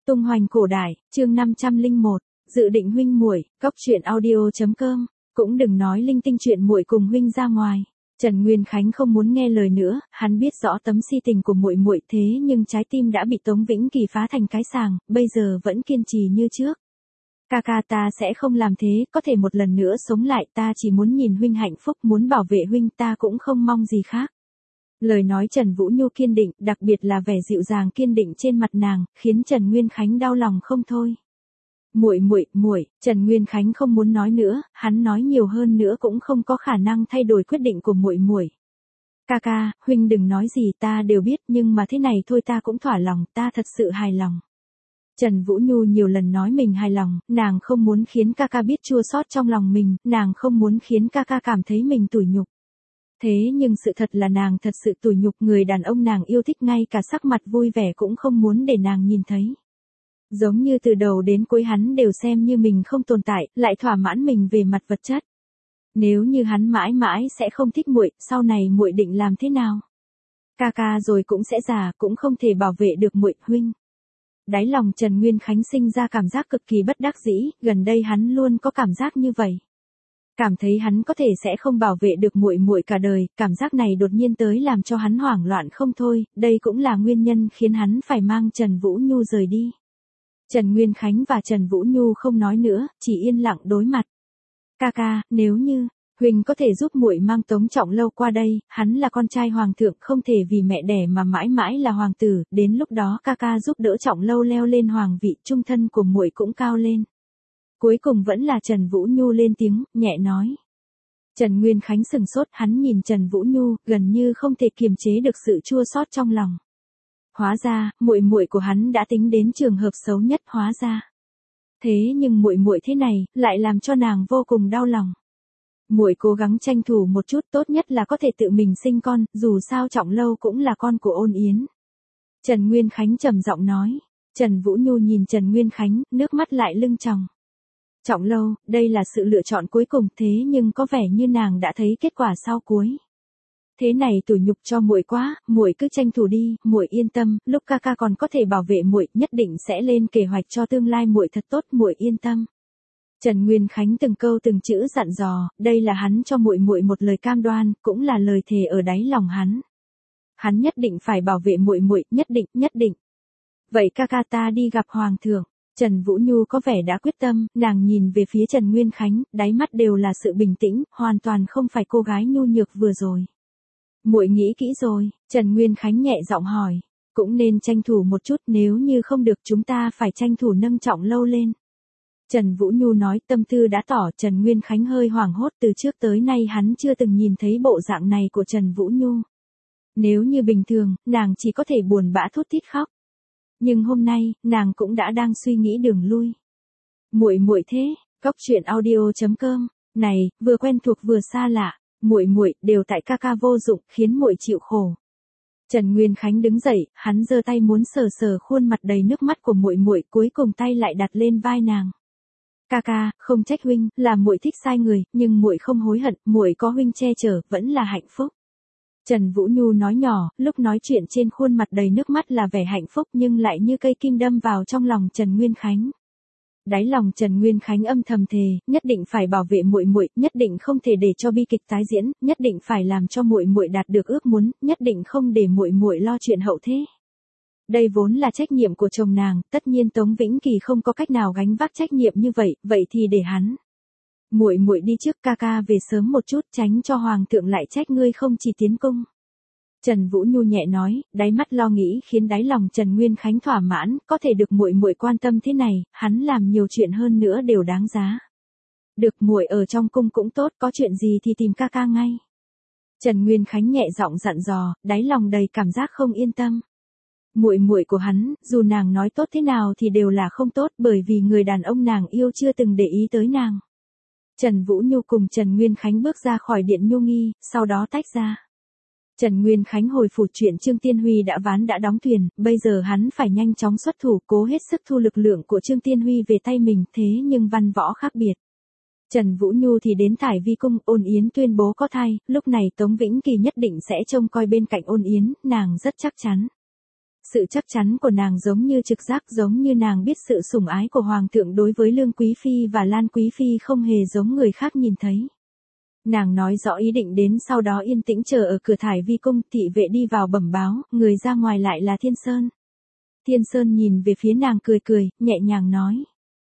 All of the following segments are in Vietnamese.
Tung hoành cổ đại, chương 501, dự định huynh muội, cóc truyện audio.com, cũng đừng nói linh tinh chuyện muội cùng huynh ra ngoài. Trần Nguyên Khánh không muốn nghe lời nữa, hắn biết rõ tấm si tình của muội muội thế nhưng trái tim đã bị Tống Vĩnh Kỳ phá thành cái sàng, bây giờ vẫn kiên trì như trước. Ca ca ta sẽ không làm thế, có thể một lần nữa sống lại, ta chỉ muốn nhìn huynh hạnh phúc, muốn bảo vệ huynh, ta cũng không mong gì khác. Lời nói Trần Vũ Nhu kiên định, đặc biệt là vẻ dịu dàng kiên định trên mặt nàng, khiến Trần Nguyên Khánh đau lòng không thôi. Muội, Trần Nguyên Khánh không muốn nói nữa, hắn nói nhiều hơn nữa cũng không có khả năng thay đổi quyết định của muội. Ca ca, huynh đừng nói gì, ta đều biết, nhưng mà thế này thôi ta cũng thỏa lòng, ta thật sự hài lòng. Trần Vũ Nhu nhiều lần nói mình hài lòng, nàng không muốn khiến ca ca biết chua xót trong lòng mình, nàng không muốn khiến ca ca cảm thấy mình tủi nhục. Thế nhưng sự thật là nàng thật sự tủi nhục, người đàn ông nàng yêu thích ngay cả sắc mặt vui vẻ cũng không muốn để nàng nhìn thấy. Giống như từ đầu đến cuối hắn đều xem như mình không tồn tại, lại thỏa mãn mình về mặt vật chất. Nếu như hắn mãi mãi sẽ không thích muội, sau này muội định làm thế nào? Ca ca rồi cũng sẽ già, cũng không thể bảo vệ được muội huynh. Đáy lòng Trần Nguyên Khánh sinh ra cảm giác cực kỳ bất đắc dĩ, gần đây hắn luôn có cảm giác như vậy. Cảm thấy hắn có thể sẽ không bảo vệ được muội cả đời, cảm giác này đột nhiên tới làm cho hắn hoảng loạn không thôi, đây cũng là nguyên nhân khiến hắn phải mang Trần Vũ Nhu rời đi. Trần Nguyên Khánh và Trần Vũ Nhu không nói nữa, chỉ yên lặng đối mặt. Ca ca, nếu như huynh có thể giúp muội mang Tống Trọng Lâu qua đây, hắn là con trai hoàng thượng, không thể vì mẹ đẻ mà mãi mãi là hoàng tử, đến lúc đó ca ca giúp đỡ Trọng Lâu leo lên hoàng vị, trung thân của muội cũng cao lên. Cuối cùng vẫn là Trần Vũ Nhu lên tiếng, nhẹ nói. Trần Nguyên Khánh sừng sốt, hắn nhìn Trần Vũ Nhu, gần như không thể kiềm chế được sự chua xót trong lòng. Hóa ra, muội của hắn đã tính đến trường hợp xấu nhất, hóa ra. Thế nhưng muội thế này, lại làm cho nàng vô cùng đau lòng. Muội cố gắng tranh thủ một chút, tốt nhất là có thể tự mình sinh con, dù sao Trọng Lâu cũng là con của Ôn Yến. Trần Nguyên Khánh trầm giọng nói. Trần Vũ Nhu nhìn Trần Nguyên Khánh, nước mắt lại lưng tròng. Trọng Lâu, đây là sự lựa chọn cuối cùng, thế nhưng có vẻ như nàng đã thấy kết quả sau cuối. Thế này tủi nhục cho muội quá, muội cứ tranh thủ đi, muội yên tâm, lúc ca ca còn có thể bảo vệ muội, nhất định sẽ lên kế hoạch cho tương lai muội thật tốt, muội yên tâm. Trần Nguyên Khánh từng câu từng chữ dặn dò, đây là hắn cho muội một lời cam đoan, cũng là lời thề ở đáy lòng hắn. Hắn nhất định phải bảo vệ muội, nhất định. Vậy ca ca ta đi gặp hoàng thượng. Trần Vũ Nhu có vẻ đã quyết tâm, nàng nhìn về phía Trần Nguyên Khánh, đáy mắt đều là sự bình tĩnh, hoàn toàn không phải cô gái nhu nhược vừa rồi. Muội nghĩ kỹ rồi, Trần Nguyên Khánh nhẹ giọng hỏi, cũng nên tranh thủ một chút, nếu như không được chúng ta phải tranh thủ nâng Trọng Lâu lên. Trần Vũ Nhu nói, tâm tư đã tỏ. Trần Nguyên Khánh hơi hoảng hốt, từ trước tới nay hắn chưa từng nhìn thấy bộ dạng này của Trần Vũ Nhu. Nếu như bình thường, nàng chỉ có thể buồn bã thút thít khóc. Nhưng hôm nay, nàng cũng đã đang suy nghĩ đường lui. Muội thế, cóc truyện audio.com, này, vừa quen thuộc vừa xa lạ, muội đều tại ca ca vô dụng, khiến muội chịu khổ. Trần Nguyên Khánh đứng dậy, hắn giơ tay muốn sờ sờ khuôn mặt đầy nước mắt của muội, cuối cùng tay lại đặt lên vai nàng. Ca ca, không trách huynh, là muội thích sai người, nhưng muội không hối hận, muội có huynh che chở, vẫn là hạnh phúc. Trần Vũ Nhu nói nhỏ, lúc nói chuyện trên khuôn mặt đầy nước mắt là vẻ hạnh phúc nhưng lại như cây kim đâm vào trong lòng Trần Nguyên Khánh. Đáy lòng Trần Nguyên Khánh âm thầm thề, nhất định phải bảo vệ muội, nhất định không thể để cho bi kịch tái diễn, nhất định phải làm cho muội đạt được ước muốn, nhất định không để muội lo chuyện hậu thế. Đây vốn là trách nhiệm của chồng nàng, tất nhiên Tống Vĩnh Kỳ không có cách nào gánh vác trách nhiệm như vậy thì để hắn. Muội đi trước, ca ca về sớm một chút, tránh cho hoàng thượng lại trách ngươi không chỉ tiến cung. Trần Vũ Nhu nhẹ nói, đáy mắt lo nghĩ khiến đáy lòng Trần Nguyên Khánh thỏa mãn, có thể được muội quan tâm thế này, hắn làm nhiều chuyện hơn nữa đều đáng giá. Được, muội ở trong cung cũng tốt, có chuyện gì thì tìm ca ca ngay. Trần Nguyên Khánh nhẹ giọng dặn dò, đáy lòng đầy cảm giác không yên tâm. Muội của hắn, dù nàng nói tốt thế nào thì đều là không tốt, bởi vì người đàn ông nàng yêu chưa từng để ý tới nàng. Trần Vũ Nhu cùng Trần Nguyên Khánh bước ra khỏi điện Nhu Nghi, sau đó tách ra. Trần Nguyên Khánh hồi phủ, chuyện Trương Tiên Huy đã ván đã đóng thuyền, bây giờ hắn phải nhanh chóng xuất thủ, cố hết sức thu lực lượng của Trương Tiên Huy về tay mình, thế nhưng văn võ khác biệt. Trần Vũ Nhu thì đến Thải Vi cung, Ôn Yến tuyên bố có thai, lúc này Tống Vĩnh Kỳ nhất định sẽ trông coi bên cạnh Ôn Yến, nàng rất chắc chắn Sự chắc chắn của nàng giống như trực giác, giống như nàng biết sự sủng ái của Hoàng thượng đối với Lương Quý Phi và Lan Quý Phi không hề giống người khác nhìn thấy. Nàng nói rõ ý định đến, sau đó yên tĩnh chờ ở cửa Thải Vi cung. Thị vệ đi vào bẩm báo, người ra ngoài lại là Thiên Sơn. Thiên Sơn nhìn về phía nàng cười cười, nhẹ nhàng nói.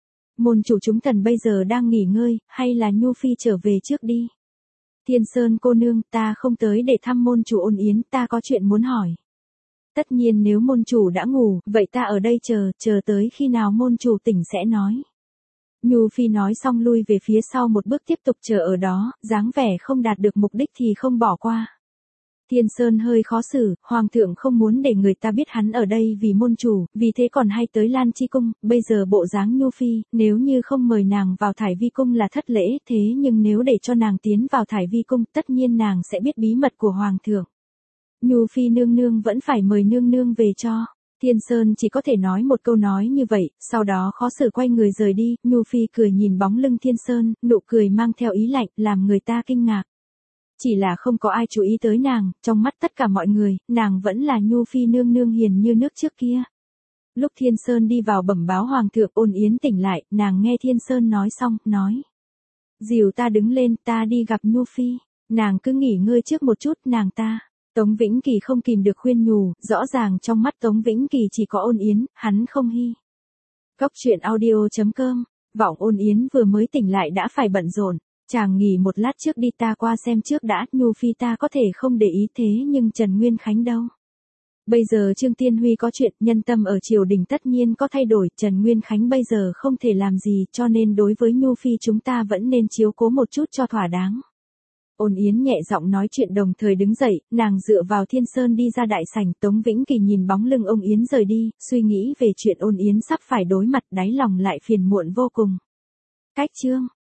Môn chủ chúng thần bây giờ đang nghỉ ngơi, hay là Nhu Phi trở về trước đi. Thiên Sơn cô nương, ta không tới để thăm môn chủ Ôn Yến, ta có chuyện muốn hỏi. Tất nhiên nếu môn chủ đã ngủ, vậy ta ở đây chờ tới khi nào môn chủ tỉnh sẽ nói. Nhu Phi nói xong lui về phía sau một bước, tiếp tục chờ ở đó, dáng vẻ không đạt được mục đích thì không bỏ qua. Thiên Sơn hơi khó xử, Hoàng thượng không muốn để người ta biết hắn ở đây vì môn chủ, vì thế còn hay tới Lan Chi cung. Bây giờ bộ dáng Nhu Phi, nếu như không mời nàng vào Thải Vi cung là thất lễ, thế nhưng nếu để cho nàng tiến vào Thải Vi cung, tất nhiên nàng sẽ biết bí mật của Hoàng thượng. Nhu Phi nương nương vẫn phải mời nương nương về cho. Thiên Sơn chỉ có thể nói một câu nói như vậy, sau đó khó xử quay người rời đi. Nhu Phi cười nhìn bóng lưng Thiên Sơn, nụ cười mang theo ý lạnh, làm người ta kinh ngạc. Chỉ là không có ai chú ý tới nàng, trong mắt tất cả mọi người, nàng vẫn là Nhu Phi nương nương hiền như nước trước kia. Lúc Thiên Sơn đi vào bẩm báo Hoàng thượng, Ôn Yến tỉnh lại, nàng nghe Thiên Sơn nói xong, nói. Dìu ta đứng lên, ta đi gặp Nhu Phi, nàng cứ nghỉ ngơi trước một chút, nàng ta. Tống Vĩnh Kỳ không kìm được khuyên nhủ, rõ ràng trong mắt Tống Vĩnh Kỳ chỉ có Ôn Yến, hắn không hy. Cốc truyện audio.com, vọng Ôn Yến vừa mới tỉnh lại đã phải bận rộn. Chàng nghỉ một lát trước đi, ta qua xem trước đã. Nhu Phi ta có thể không để ý, thế nhưng Trần Nguyên Khánh đâu? Bây giờ Trương Tiên Huy có chuyện, nhân tâm ở triều đình tất nhiên có thay đổi, Trần Nguyên Khánh bây giờ không thể làm gì, cho nên đối với Nhu Phi chúng ta vẫn nên chiếu cố một chút cho thỏa đáng. Ôn Yến nhẹ giọng nói chuyện đồng thời đứng dậy, nàng dựa vào Thiên Sơn đi ra đại sảnh. Tống Vĩnh Kỳ nhìn bóng lưng ông Yến rời đi, suy nghĩ về chuyện Ôn Yến sắp phải đối mặt, đáy lòng lại phiền muộn vô cùng. Cách chương